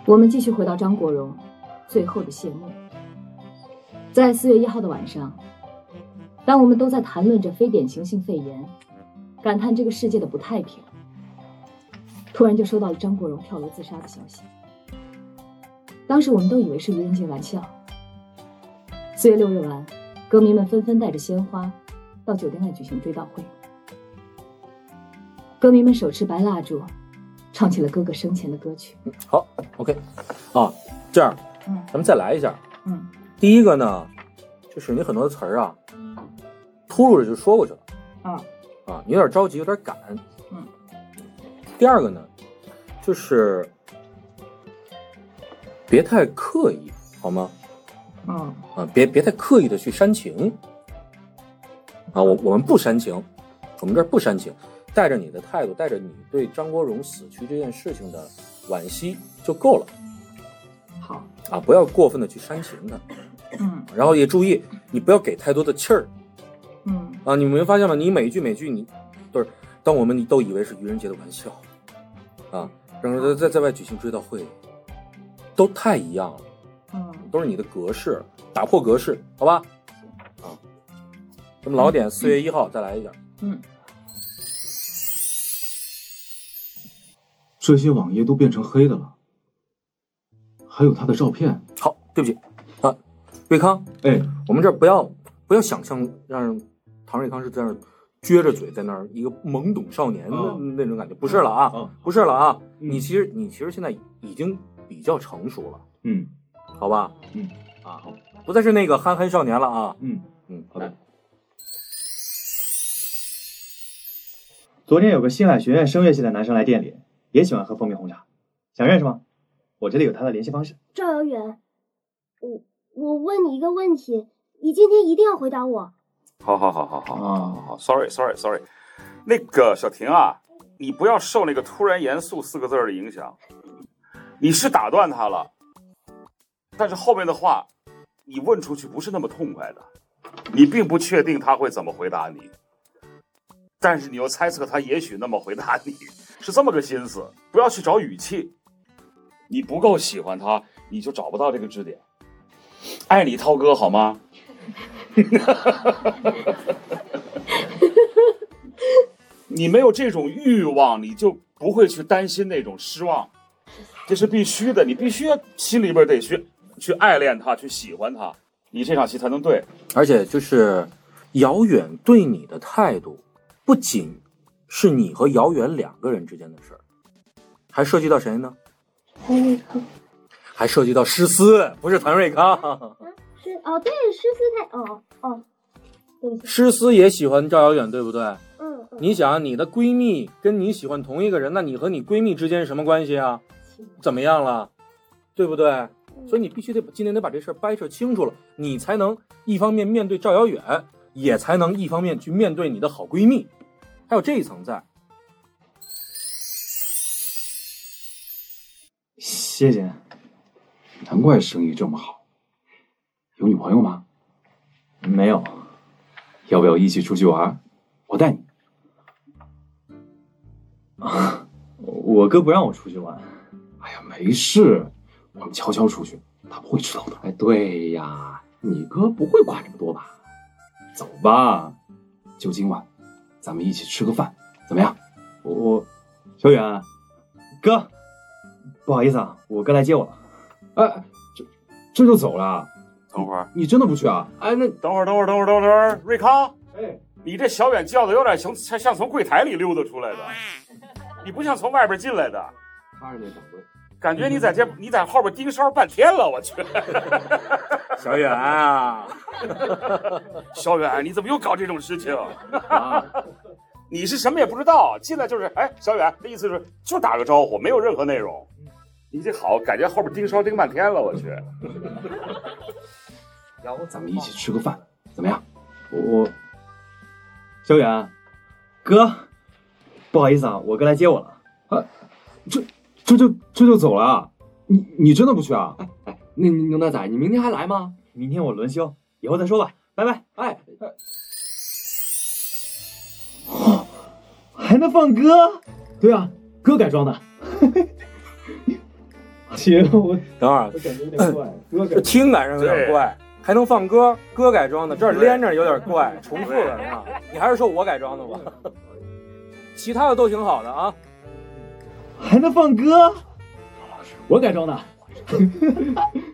我们继续回到张国荣最后的谢幕。在4月1号的晚上，当我们都在谈论着非典型性肺炎，感叹这个世界的不太平，突然就收到了张国荣跳楼自杀的消息。当时我们都以为是愚人节玩笑。4月6日晚，歌迷们纷纷带着鲜花到酒店外举行追悼会。歌迷们手持白蜡烛，唱起了哥哥生前的歌曲。 好 ，OK， 啊，这样，咱们再来一下。第一个呢，就是你很多的词儿啊，秃噜着就说过去了。你有点着急，有点赶。第二个呢，就是别太刻意，好吗？别太刻意的去煽情。我们不煽情，我们这儿不煽情，带着你的态度，带着你对张国荣死去这件事情的惋惜就够了。 好不要过分的去煽情他。然后也注意，你不要给太多的气儿。你没发现吗？你每句你都是，当我们都以为是愚人节的玩笑，然后在外举行追悼会，都太一样了。都是你的格式，打破格式，好吧？咱们老点4月1号再来一下。 这些网页都变成黑的了，还有他的照片。 好，对不起瑞康，我们这儿不要想象让唐瑞康是在那儿撅着嘴在那儿一个懵懂少年的那种感觉，不是了啊，不是了啊。你其实现在已经比较成熟了，好吧？不再是那个憨憨少年了啊。好的。 昨天有个星海学院声乐系的男生来店里，也喜欢喝蜂蜜红茶，想认识吗？我这里有他的联系方式。 赵遥远，我问你一个问题，你今天一定要回答我。 好 ，sorry， 那个小婷啊，你不要受那个突然严肃4个字的影响。你是打断他了，但是后面的话你问出去不是那么痛快的，你并不确定他会怎么回答你，但是你又猜测他也许那么回答你，是这么个心思。不要去找语气，你不够喜欢他，你就找不到这个支点。爱你涛哥好吗？你没有这种欲望，你就不会去担心那种失望，这是必须的。你必须心里边得去爱恋他，去喜欢他，你这场戏才能对。 而且就是遥远对你的态度，不仅是你和遥远2个人之间的事儿，还涉及到谁呢？ 唐瑞康， 还涉及到诗思，不是唐瑞康。 对，诗思对不起。 诗思也喜欢赵遥远，对不对？你想，你的闺蜜跟你喜欢同一个人，那你和你闺蜜之间什么关系啊？怎么样了？对不对？所以你必须今天得把这事儿掰扯清楚了，你才能一方面面对赵遥远，也才能一方面去面对你的好闺蜜，还有这一层在。 谢谢。 难怪生意这么好。有女朋友吗？ 没有。 要不要一起出去玩？我带你。 我哥不让我出去玩。 哎呀，没事，我们悄悄出去，他不会知道的。 哎，对呀，你哥不会管这么多吧？ 走吧，就今晚，咱们一起吃个饭，怎么样？ 小远，哥，不好意思啊，我哥来接我了。 哎，这就走了？ 等会儿， 你真的不去啊？ 哎，那等会儿，瑞康，你这小远叫的有点像从柜台里溜达出来的，你不像从外边进来的。 他是那掌柜， 感觉你在后边盯梢半天了，我去。 小远啊， 小远，你怎么又搞这种事情？你是什么也不知道，进来就是小远，那意思是就打个招呼，没有任何内容。你这好，感觉后边盯梢盯半天了，我去。 要不咱们一起吃个饭，怎么样？ 小远，哥，不好意思啊，我哥来接我了。 这就走了？你真的不去啊？ 那牛大仔，你明天还来吗？明天我轮休，以后再说吧，拜拜。还能放歌？对啊，歌改装的。 行，我等会儿， 我感觉有点怪，歌听感上有点怪，还能放歌，歌改装的，这儿连着有点怪，重复了是吧？你还是说我改装的吧？其他的都挺好的啊， 还能放歌？我改装的。